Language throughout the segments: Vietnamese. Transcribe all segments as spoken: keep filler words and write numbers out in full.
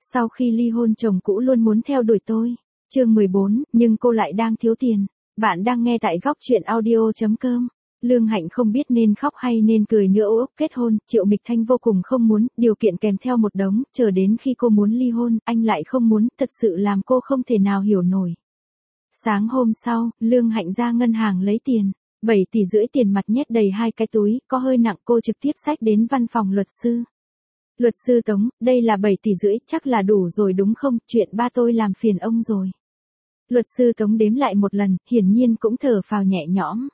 Sau khi ly hôn chồng cũ luôn muốn theo đuổi tôi. Chương mười bốn, nhưng cô lại đang thiếu tiền. Bạn đang nghe tại góc chuyện audio chấm com. Lương Hạnh không biết nên khóc hay nên cười nữa. Úc kết hôn, Triệu Mịch Thanh vô cùng không muốn, điều kiện kèm theo một đống, chờ đến khi cô muốn ly hôn, anh lại không muốn, thật sự làm cô không thể nào hiểu nổi. Sáng hôm sau, Lương Hạnh ra ngân hàng lấy tiền, bảy tỷ rưỡi tiền mặt nhét đầy hai cái túi, có hơi nặng, cô trực tiếp xách đến văn phòng luật sư. Luật sư Tống, đây là bảy tỷ rưỡi, chắc là đủ rồi đúng không, chuyện ba tôi làm phiền ông rồi. Luật sư Tống đếm lại một lần, hiển nhiên cũng thở phào nhẹ nhõm.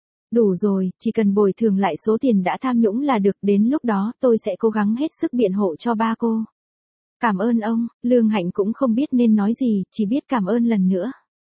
Đủ rồi, chỉ cần bồi thường lại số tiền đã tham nhũng là được, đến lúc đó tôi sẽ cố gắng hết sức biện hộ cho ba cô. Cảm ơn ông. Lương Hạnh cũng không biết nên nói gì, chỉ biết cảm ơn lần nữa.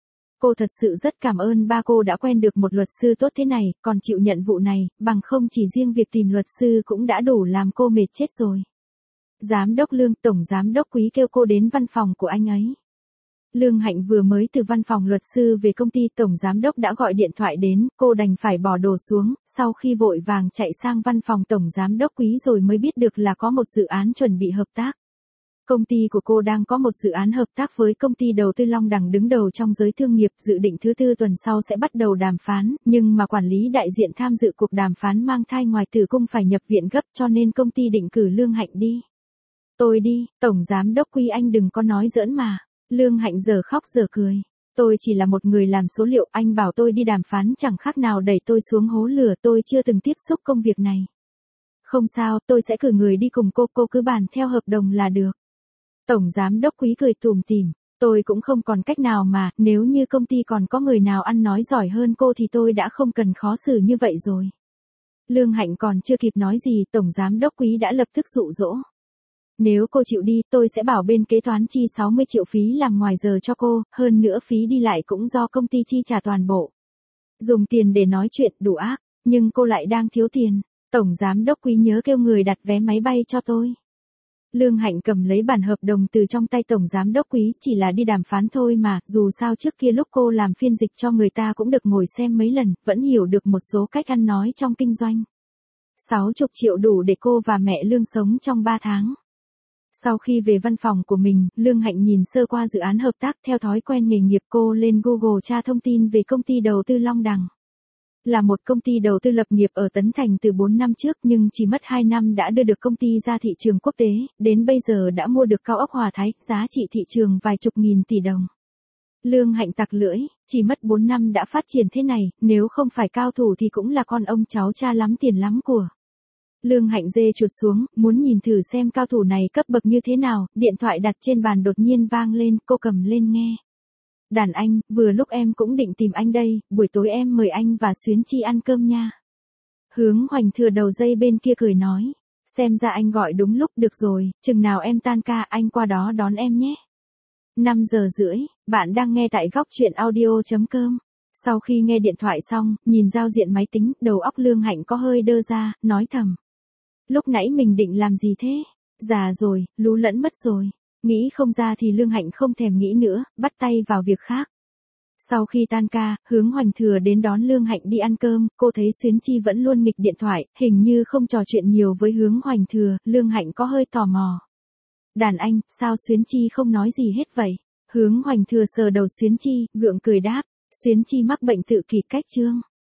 Cô thật sự rất cảm ơn ba cô đã quen được một luật sư tốt thế này, còn chịu nhận vụ này, bằng không chỉ riêng việc tìm luật sư cũng đã đủ làm cô mệt chết rồi. Giám đốc Lương, tổng giám đốc Quý kêu cô đến văn phòng của anh ấy. Lương Hạnh vừa mới từ văn phòng luật sư về công ty, tổng giám đốc đã gọi điện thoại đến, cô đành phải bỏ đồ xuống, sau khi vội vàng chạy sang văn phòng tổng giám đốc Quý rồi mới biết được là có một dự án chuẩn bị hợp tác. Công ty của cô đang có một dự án hợp tác với công ty đầu tư Long Đằng đứng đầu trong giới thương nghiệp, dự định thứ tư tuần sau sẽ bắt đầu đàm phán, nhưng mà quản lý đại diện tham dự cuộc đàm phán mang thai ngoài tử cung phải nhập viện gấp cho nên công ty định cử Lương Hạnh đi. Tôi đi, tổng giám đốc Quý anh đừng có nói giỡn mà. Lương Hạnh giờ khóc giờ cười. Tôi chỉ là một người làm số liệu, anh bảo tôi đi đàm phán chẳng khác nào đẩy tôi xuống hố lửa, tôi chưa từng tiếp xúc công việc này. Không sao, tôi sẽ cử người đi cùng cô, cô cứ bàn theo hợp đồng là được. Tổng giám đốc Quý cười tủm tỉm, tôi cũng không còn cách nào mà, nếu như công ty còn có người nào ăn nói giỏi hơn cô thì tôi đã không cần khó xử như vậy rồi. Lương Hạnh còn chưa kịp nói gì, tổng giám đốc Quý đã lập tức dụ dỗ. Nếu cô chịu đi, tôi sẽ bảo bên kế toán chi sáu mươi triệu phí làm ngoài giờ cho cô, hơn nữa phí đi lại cũng do công ty chi trả toàn bộ. Dùng tiền để nói chuyện, đủ ác, nhưng cô lại đang thiếu tiền. Tổng giám đốc Quý nhớ kêu người đặt vé máy bay cho tôi. Lương Hạnh cầm lấy bản hợp đồng từ trong tay tổng giám đốc Quý, chỉ là đi đàm phán thôi mà, dù sao trước kia lúc cô làm phiên dịch cho người ta cũng được ngồi xem mấy lần, vẫn hiểu được một số cách ăn nói trong kinh doanh. sáu mươi triệu đủ để cô và mẹ Lương sống trong ba tháng. Sau khi về văn phòng của mình, Lương Hạnh nhìn sơ qua dự án hợp tác, theo thói quen nghề nghiệp cô lên Google tra thông tin về công ty đầu tư Long Đằng. Là một công ty đầu tư lập nghiệp ở Tấn Thành từ bốn năm trước nhưng chỉ mất hai năm đã đưa được công ty ra thị trường quốc tế, đến bây giờ đã mua được cao ốc Hòa Thái, giá trị thị trường vài chục nghìn tỷ đồng. Lương Hạnh tặc lưỡi, chỉ mất bốn năm đã phát triển thế này, nếu không phải cao thủ thì cũng là con ông cháu cha lắm tiền lắm của. Lương Hạnh dê chuột xuống, muốn nhìn thử xem cao thủ này cấp bậc như thế nào, điện thoại đặt trên bàn đột nhiên vang lên, cô cầm lên nghe. Đàn anh, vừa lúc em cũng định tìm anh đây, buổi tối em mời anh và Xuyến Chi ăn cơm nha. Hướng Hoành Thừa đầu dây bên kia cười nói, xem ra anh gọi đúng lúc, được rồi, chừng nào em tan ca anh qua đó đón em nhé. năm giờ rưỡi, bạn đang nghe tại góc chuyện audio chấm com. Sau khi nghe điện thoại xong, nhìn giao diện máy tính, đầu óc Lương Hạnh có hơi đơ ra, nói thầm. Lúc nãy mình định làm gì thế? Già rồi, lú lẫn mất rồi. Nghĩ không ra thì Lương Hạnh không thèm nghĩ nữa, bắt tay vào việc khác. Sau khi tan ca, Hướng Hoành Thừa đến đón Lương Hạnh đi ăn cơm, cô thấy Xuyến Chi vẫn luôn nghịch điện thoại, hình như không trò chuyện nhiều với Hướng Hoành Thừa, Lương Hạnh có hơi tò mò. Đàn anh, sao Xuyến Chi không nói gì hết vậy? Hướng Hoành Thừa sờ đầu Xuyến Chi, gượng cười đáp, Xuyến Chi mắc bệnh tự kỷ cách chương.